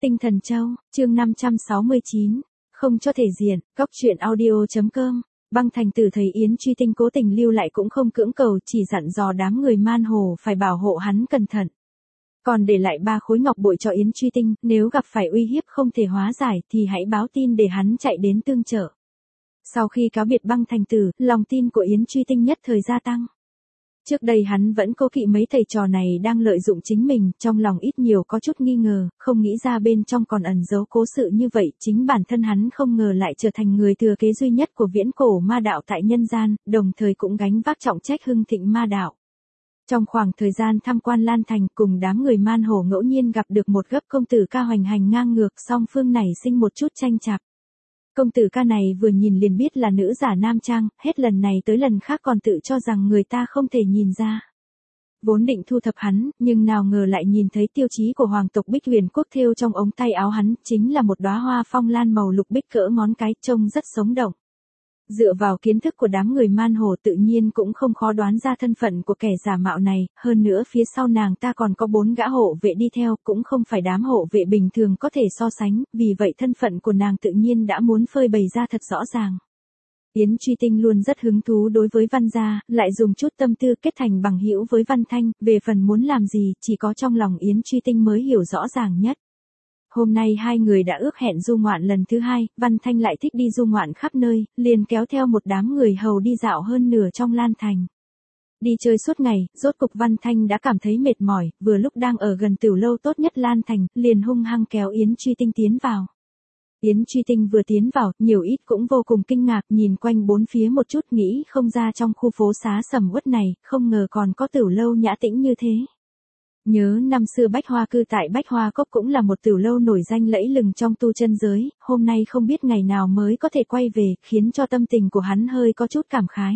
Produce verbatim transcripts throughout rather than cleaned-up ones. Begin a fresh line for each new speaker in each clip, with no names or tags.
Tinh Thần Châu, chương năm trăm sáu mươi chín, không cho thể diện, góc truyện audio.com. Băng Thành Tử thấy Yến Truy Tinh cố tình lưu lại cũng không cưỡng cầu, chỉ dặn dò đám người man hồ phải bảo hộ hắn cẩn thận. Còn để lại ba khối ngọc bội cho Yến Truy Tinh, nếu gặp phải uy hiếp không thể hóa giải thì hãy báo tin để hắn chạy đến tương trợ. Sau khi cáo biệt Băng Thành Tử, lòng tin của Yến Truy Tinh nhất thời gia tăng. Trước đây hắn vẫn cố kỵ mấy thầy trò này đang lợi dụng chính mình, trong lòng ít nhiều có chút nghi ngờ, không nghĩ ra bên trong còn ẩn giấu cố sự như vậy, chính bản thân hắn không ngờ lại trở thành người thừa kế duy nhất của viễn cổ ma đạo tại nhân gian, đồng thời cũng gánh vác trọng trách hưng thịnh ma đạo. Trong khoảng thời gian tham quan Lan Thành, cùng đám người man hồ ngẫu nhiên gặp được một gấp công tử ca hoành hành ngang ngược, song phương nảy sinh một chút tranh chạp. Công tử ca này vừa nhìn liền biết là nữ giả nam trang, hết lần này tới lần khác còn tự cho rằng người ta không thể nhìn ra. Vốn định thu thập hắn, nhưng nào ngờ lại nhìn thấy tiêu chí của hoàng tộc Bích Huyền Quốc thêu trong ống tay áo hắn, chính là một đóa hoa phong lan màu lục bích cỡ ngón cái, trông rất sống động. Dựa vào kiến thức của đám người man hồ tự nhiên cũng không khó đoán ra thân phận của kẻ giả mạo này, hơn nữa phía sau nàng ta còn có bốn gã hộ vệ đi theo, cũng không phải đám hộ vệ bình thường có thể so sánh, vì vậy thân phận của nàng tự nhiên đã muốn phơi bày ra thật rõ ràng. Yến Truy Tinh luôn rất hứng thú đối với Văn gia, lại dùng chút tâm tư kết thành bằng hữu với Văn Thanh, về phần muốn làm gì, chỉ có trong lòng Yến Truy Tinh mới hiểu rõ ràng nhất. Hôm nay hai người đã ước hẹn du ngoạn lần thứ hai, Văn Thanh lại thích đi du ngoạn khắp nơi, liền kéo theo một đám người hầu đi dạo hơn nửa trong Lan Thành. Đi chơi suốt ngày, rốt cục Văn Thanh đã cảm thấy mệt mỏi, vừa lúc đang ở gần tiểu lâu tốt nhất Lan Thành, liền hung hăng kéo Yến Truy Tinh tiến vào. Yến Truy Tinh vừa tiến vào, nhiều ít cũng vô cùng kinh ngạc, nhìn quanh bốn phía một chút, nghĩ không ra trong khu phố xá sầm uất này, không ngờ còn có tiểu lâu nhã tĩnh như thế. Nhớ năm xưa Bách Hoa Cư tại Bách Hoa Cốc cũng là một tiểu lâu nổi danh lẫy lừng trong tu chân giới, hôm nay không biết ngày nào mới có thể quay về, khiến cho tâm tình của hắn hơi có chút cảm khái.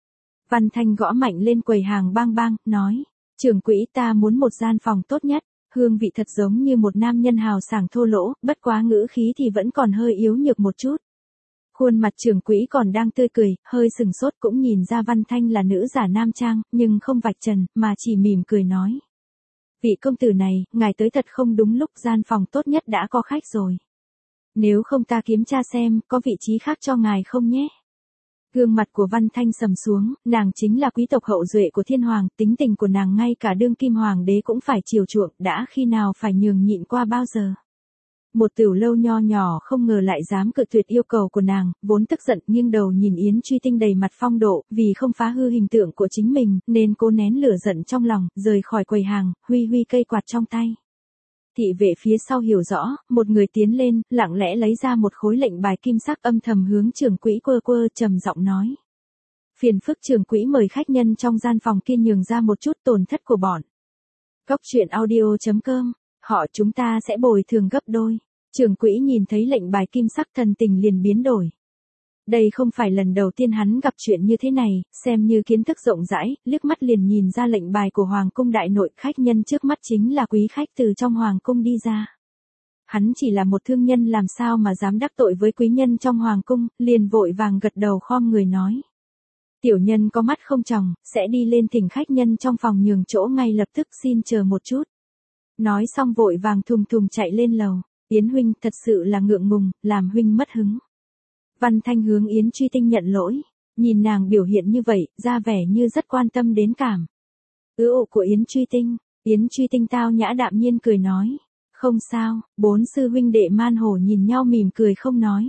Văn Thanh gõ mạnh lên quầy hàng bang bang, nói, trưởng quỹ ta muốn một gian phòng tốt nhất, hương vị thật giống như một nam nhân hào sảng thô lỗ, bất quá ngữ khí thì vẫn còn hơi yếu nhược một chút. Khuôn mặt trưởng quỹ còn đang tươi cười, hơi sừng sốt cũng nhìn ra Văn Thanh là nữ giả nam trang, nhưng không vạch trần, mà chỉ mỉm cười nói. Vị công tử này, ngài tới thật không đúng lúc, gian phòng tốt nhất đã có khách rồi. Nếu không ta kiểm tra xem, có vị trí khác cho ngài không nhé. Gương mặt của Văn Thanh sầm xuống, nàng chính là quý tộc hậu duệ của thiên hoàng, tính tình của nàng ngay cả đương kim hoàng đế cũng phải chiều chuộng, đã khi nào phải nhường nhịn qua bao giờ. Một tiểu lâu nho nhỏ không ngờ lại dám cự tuyệt yêu cầu của nàng, vốn tức giận nghiêng đầu nhìn Yến Truy Tinh đầy mặt phong độ, vì không phá hư hình tượng của chính mình, nên cố nén lửa giận trong lòng, rời khỏi quầy hàng, huy huy cây quạt trong tay. Thị vệ phía sau hiểu rõ, một người tiến lên, lặng lẽ lấy ra một khối lệnh bài kim sắc, âm thầm hướng trưởng quỹ quơ quơ, trầm giọng nói. Phiền phức trưởng quỹ mời khách nhân trong gian phòng kia nhường ra một chút tổn thất của bọn. Góc truyện audio.com, họ chúng ta sẽ bồi thường gấp đôi. Trưởng quỹ nhìn thấy lệnh bài kim sắc thần tình liền biến đổi. Đây không phải lần đầu tiên hắn gặp chuyện như thế này, xem như kiến thức rộng rãi, liếc mắt liền nhìn ra lệnh bài của Hoàng cung đại nội, khách nhân trước mắt chính là quý khách từ trong Hoàng cung đi ra. Hắn chỉ là một thương nhân làm sao mà dám đắc tội với quý nhân trong Hoàng cung, liền vội vàng gật đầu khom người nói. Tiểu nhân có mắt không tròng, sẽ đi lên thỉnh khách nhân trong phòng nhường chỗ ngay lập tức, xin chờ một chút. Nói xong vội vàng thùng thùng chạy lên lầu. Yến huynh thật sự là ngượng ngùng, làm huynh mất hứng. Văn Thanh hướng Yến Truy Tinh nhận lỗi, nhìn nàng biểu hiện như vậy, ra vẻ như rất quan tâm đến cảm. Ứ ụ của Yến Truy Tinh, Yến Truy Tinh tao nhã đạm nhiên cười nói, không sao, bốn sư huynh đệ man hổ nhìn nhau mỉm cười không nói.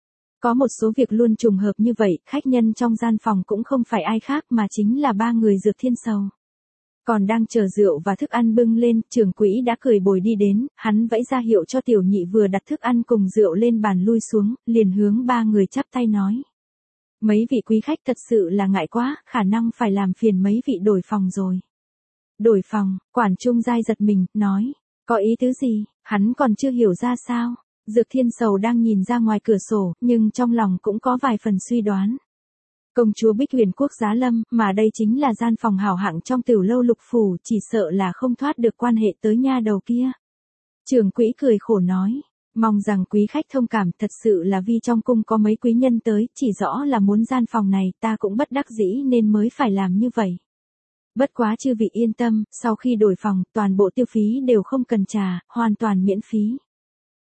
Có một số việc luôn trùng hợp như vậy, khách nhân trong gian phòng cũng không phải ai khác mà chính là ba người Dược Thiên Sầu. Còn đang chờ rượu và thức ăn bưng lên, trưởng quỹ đã cười bồi đi đến, hắn vẫy ra hiệu cho tiểu nhị vừa đặt thức ăn cùng rượu lên bàn lui xuống, liền hướng ba người chắp tay nói. Mấy vị quý khách thật sự là ngại quá, khả năng phải làm phiền mấy vị đổi phòng rồi. Đổi phòng, quản trung giai giật mình, nói, có ý tứ gì, hắn còn chưa hiểu ra sao. Dược Thiên Sầu đang nhìn ra ngoài cửa sổ, nhưng trong lòng cũng có vài phần suy đoán. Công chúa Bích Huyền Quốc giá lâm, mà đây chính là gian phòng hảo hạng trong tiểu lâu lục phủ, chỉ sợ là không thoát được quan hệ tới nha đầu kia. Trưởng quỹ cười khổ nói, mong rằng quý khách thông cảm, thật sự là vì trong cung có mấy quý nhân tới, chỉ rõ là muốn gian phòng này, ta cũng bất đắc dĩ nên mới phải làm như vậy. Bất quá chư vị yên tâm, sau khi đổi phòng, toàn bộ tiêu phí đều không cần trả, hoàn toàn miễn phí.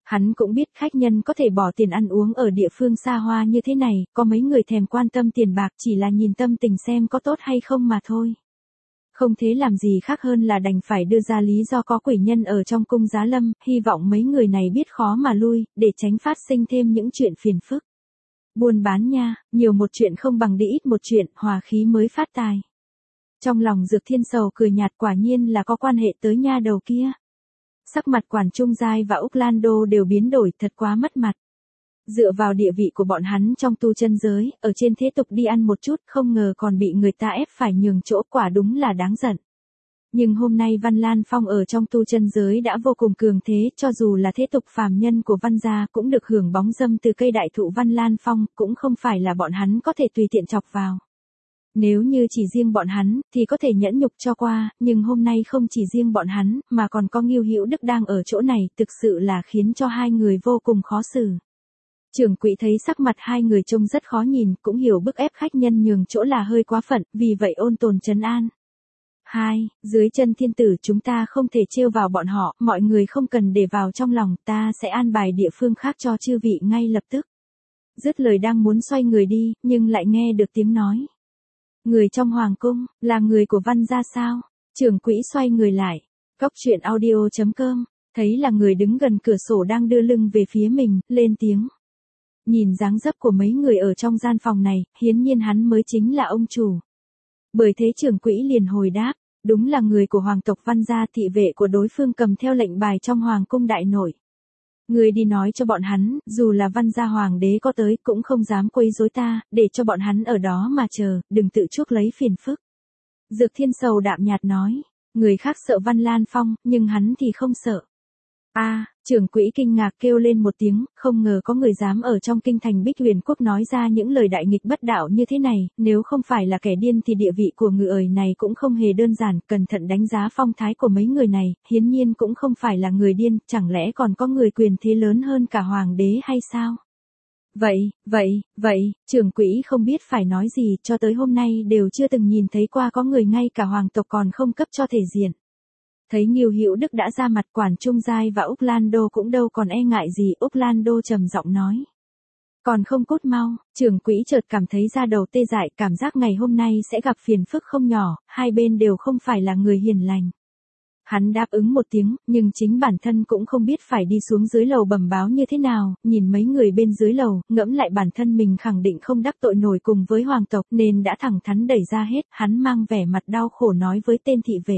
Hắn cũng biết khách nhân có thể bỏ tiền ăn uống ở địa phương xa hoa như thế này, có mấy người thèm quan tâm tiền bạc chỉ là nhìn tâm tình xem có tốt hay không mà thôi. Không thế làm gì khác hơn là đành phải đưa ra lý do có quỷ nhân ở trong cung Giá Lâm, hy vọng mấy người này biết khó mà lui, để tránh phát sinh thêm những chuyện phiền phức. Buôn bán nha, nhiều một chuyện không bằng đi ít một chuyện, hòa khí mới phát tài. Trong lòng Dược Thiên Sầu cười nhạt, quả nhiên là có quan hệ tới nha đầu kia. Sắc mặt Quản Trung Giai và Úc Lan Đô đều biến đổi, thật quá mất mặt. Dựa vào địa vị của bọn hắn trong tu chân giới, ở trên thế tục đi ăn một chút, không ngờ còn bị người ta ép phải nhường chỗ, quả đúng là đáng giận. Nhưng hôm nay Văn Lan Phong ở trong tu chân giới đã vô cùng cường thế, cho dù là thế tục phàm nhân của Văn gia cũng được hưởng bóng dâm từ cây đại thụ Văn Lan Phong, cũng không phải là bọn hắn có thể tùy tiện chọc vào. Nếu như chỉ riêng bọn hắn, thì có thể nhẫn nhục cho qua, nhưng hôm nay không chỉ riêng bọn hắn, mà còn có Ngưu Hữu Đức đang ở chỗ này, thực sự là khiến cho hai người vô cùng khó xử. Trưởng quỹ thấy sắc mặt hai người trông rất khó nhìn, cũng hiểu bức ép khách nhân nhường chỗ là hơi quá phận, vì vậy ôn tồn trấn an. Hai, dưới chân thiên tử chúng ta không thể trêu vào bọn họ, mọi người không cần để vào trong lòng, ta sẽ an bài địa phương khác cho chư vị ngay lập tức. Dứt lời đang muốn xoay người đi, nhưng lại nghe được tiếng nói. Người trong hoàng cung, là người của Văn gia sao? Trưởng quỹ xoay người lại. Cóc truyện audio chấm com, thấy là người đứng gần cửa sổ đang đưa lưng về phía mình, lên tiếng. Nhìn dáng dấp của mấy người ở trong gian phòng này, hiển nhiên hắn mới chính là ông chủ. Bởi thế trưởng quỹ liền hồi đáp, đúng là người của hoàng tộc Văn gia, thị vệ của đối phương cầm theo lệnh bài trong hoàng cung đại nội. Người đi nói cho bọn hắn, dù là Văn gia hoàng đế có tới cũng không dám quấy rối ta, để cho bọn hắn ở đó mà chờ, đừng tự chuốc lấy phiền phức. Dược Thiên Sầu đạm nhạt nói, người khác sợ Văn Lan Phong, nhưng hắn thì không sợ. A, à, trưởng quỹ kinh ngạc kêu lên một tiếng, không ngờ có người dám ở trong kinh thành Bích Huyền Quốc nói ra những lời đại nghịch bất đạo như thế này, nếu không phải là kẻ điên thì địa vị của người ời này cũng không hề đơn giản, cẩn thận đánh giá phong thái của mấy người này, hiển nhiên cũng không phải là người điên, chẳng lẽ còn có người quyền thế lớn hơn cả hoàng đế hay sao? Vậy, vậy, vậy, trưởng quỹ không biết phải nói gì, cho tới hôm nay đều chưa từng nhìn thấy qua có người ngay cả hoàng tộc còn không cấp cho thể diện. Thấy Ngưu Hữu Đức đã ra mặt, Quản Trung Giai và Úc Lan Đô cũng đâu còn e ngại gì, Úc Lan Đô trầm giọng nói. Còn không cút mau, trưởng quỹ chợt cảm thấy da đầu tê dại, cảm giác ngày hôm nay sẽ gặp phiền phức không nhỏ, hai bên đều không phải là người hiền lành. Hắn đáp ứng một tiếng, nhưng chính bản thân cũng không biết phải đi xuống dưới lầu bẩm báo như thế nào, nhìn mấy người bên dưới lầu, ngẫm lại bản thân mình khẳng định không đắc tội nổi cùng với hoàng tộc nên đã thẳng thắn đẩy ra hết, hắn mang vẻ mặt đau khổ nói với tên thị vệ.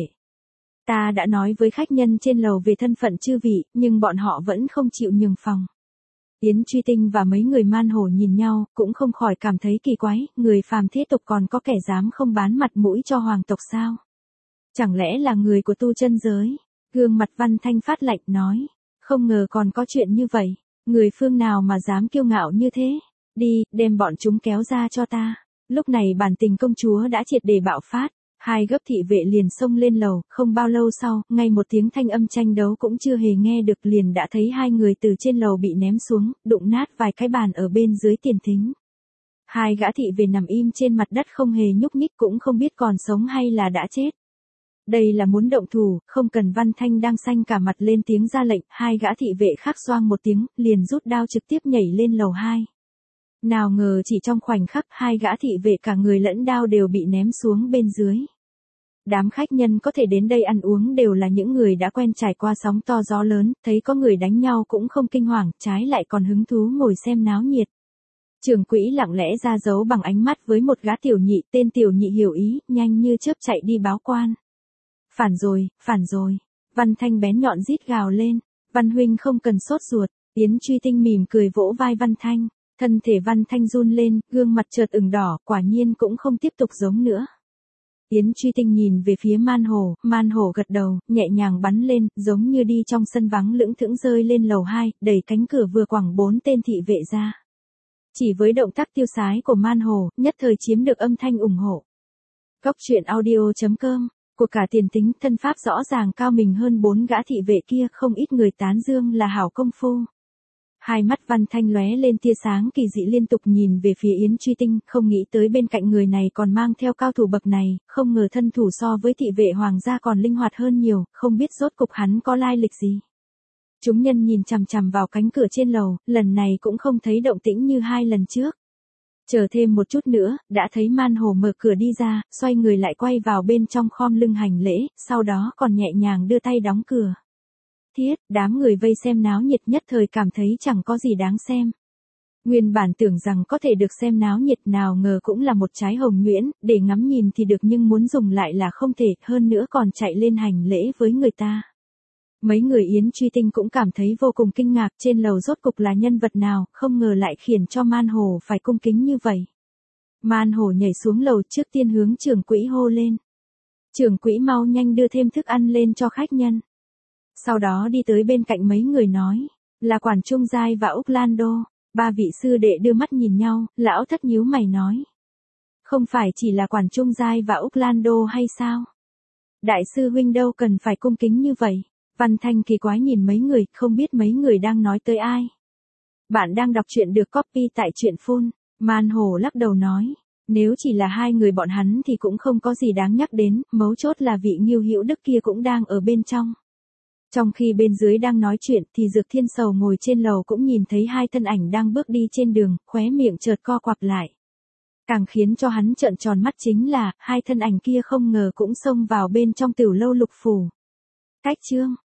Ta đã nói với khách nhân trên lầu về thân phận chư vị, nhưng bọn họ vẫn không chịu nhường phòng. Yến Truy Tinh và mấy người man hổ nhìn nhau, cũng không khỏi cảm thấy kỳ quái, người phàm thế tục còn có kẻ dám không bán mặt mũi cho hoàng tộc sao? Chẳng lẽ là người của tu chân giới? Gương mặt Văn Thanh phát lạnh nói, không ngờ còn có chuyện như vậy, người phương nào mà dám kiêu ngạo như thế? Đi, đem bọn chúng kéo ra cho ta. Lúc này bản tình công chúa đã triệt để bạo phát. Hai gấp thị vệ liền xông lên lầu, không bao lâu sau, ngay một tiếng thanh âm tranh đấu cũng chưa hề nghe được liền đã thấy hai người từ trên lầu bị ném xuống, đụng nát vài cái bàn ở bên dưới tiền thính. Hai gã thị vệ nằm im trên mặt đất không hề nhúc nhích, cũng không biết còn sống hay là đã chết. Đây là muốn động thủ, không cần. Văn Thanh đang xanh cả mặt lên tiếng ra lệnh, hai gã thị vệ khác xoang một tiếng, liền rút đao trực tiếp nhảy lên lầu hai. Nào ngờ chỉ trong khoảnh khắc, hai gã thị vệ cả người lẫn đao đều bị ném xuống bên dưới. Đám khách nhân có thể đến đây ăn uống đều là những người đã quen trải qua sóng to gió lớn, thấy có người đánh nhau cũng không kinh hoàng, trái lại còn hứng thú ngồi xem náo nhiệt. Trưởng quỹ lặng lẽ ra dấu bằng ánh mắt với một gã tiểu nhị, tên tiểu nhị hiểu ý, nhanh như chớp chạy đi báo quan. Phản rồi, phản rồi. Văn Thanh bén nhọn rít gào lên. Văn huynh không cần sốt ruột. Yến Truy Tinh mỉm cười vỗ vai Văn Thanh. Thân thể Văn Thanh run lên, gương mặt chợt ửng đỏ, quả nhiên cũng không tiếp tục giống nữa. Yến Truy Tinh nhìn về phía Man Hổ, Man Hổ gật đầu, nhẹ nhàng bắn lên, giống như đi trong sân vắng lững thững rơi lên lầu hai, đẩy cánh cửa vừa quẳng bốn tên thị vệ ra. Chỉ với động tác tiêu sái của Man Hổ, nhất thời chiếm được âm thanh ủng hộ. Cóc truyện audio chấm com, của cả tiền tính, thân pháp rõ ràng cao mình hơn bốn gã thị vệ kia, không ít người tán dương là hảo công phu. Hai mắt Văn Thanh lóe lên tia sáng kỳ dị, liên tục nhìn về phía Yến Truy Tinh, không nghĩ tới bên cạnh người này còn mang theo cao thủ bậc này, không ngờ thân thủ so với thị vệ hoàng gia còn linh hoạt hơn nhiều, không biết rốt cục hắn có lai lịch gì. Chúng nhân nhìn chằm chằm vào cánh cửa trên lầu, lần này cũng không thấy động tĩnh như hai lần trước. Chờ thêm một chút nữa, đã thấy Man Hồ mở cửa đi ra, xoay người lại quay vào bên trong khom lưng hành lễ, sau đó còn nhẹ nhàng đưa tay đóng cửa. Thiết, đám người vây xem náo nhiệt nhất thời cảm thấy chẳng có gì đáng xem. Nguyên bản tưởng rằng có thể được xem náo nhiệt, nào ngờ cũng là một trái hồng nhuyễn, để ngắm nhìn thì được nhưng muốn dùng lại là không thể, hơn nữa còn chạy lên hành lễ với người ta. Mấy người Yến Truy Tinh cũng cảm thấy vô cùng kinh ngạc, trên lầu rốt cục là nhân vật nào, không ngờ lại khiến cho Man Hồ phải cung kính như vậy. Man Hồ nhảy xuống lầu, trước tiên hướng trưởng quỹ hô lên. Trưởng quỹ mau nhanh đưa thêm thức ăn lên cho khách nhân. Sau đó đi tới bên cạnh mấy người nói, là Quản Trung Giai và Úc Lan Đô. Ba vị sư đệ đưa mắt nhìn nhau, lão thất nhíu mày nói. Không phải chỉ là Quản Trung Giai và Úc Lan Đô hay sao? Đại sư huynh đâu cần phải cung kính như vậy? Văn Thanh kỳ quái nhìn mấy người, không biết mấy người đang nói tới ai. Bạn đang đọc truyện được copy tại truyện phun. Man Hồ lắc đầu nói. Nếu chỉ là hai người bọn hắn thì cũng không có gì đáng nhắc đến, mấu chốt là vị Ngưu Hữu Đức kia cũng đang ở bên trong. Trong khi bên dưới đang nói chuyện thì Dược Thiên Sầu ngồi trên lầu cũng nhìn thấy hai thân ảnh đang bước đi trên đường, khóe miệng chợt co quặp lại. Càng khiến cho hắn trợn tròn mắt chính là, hai thân ảnh kia không ngờ cũng xông vào bên trong Tiểu Lâu Lục Phủ. Cách chương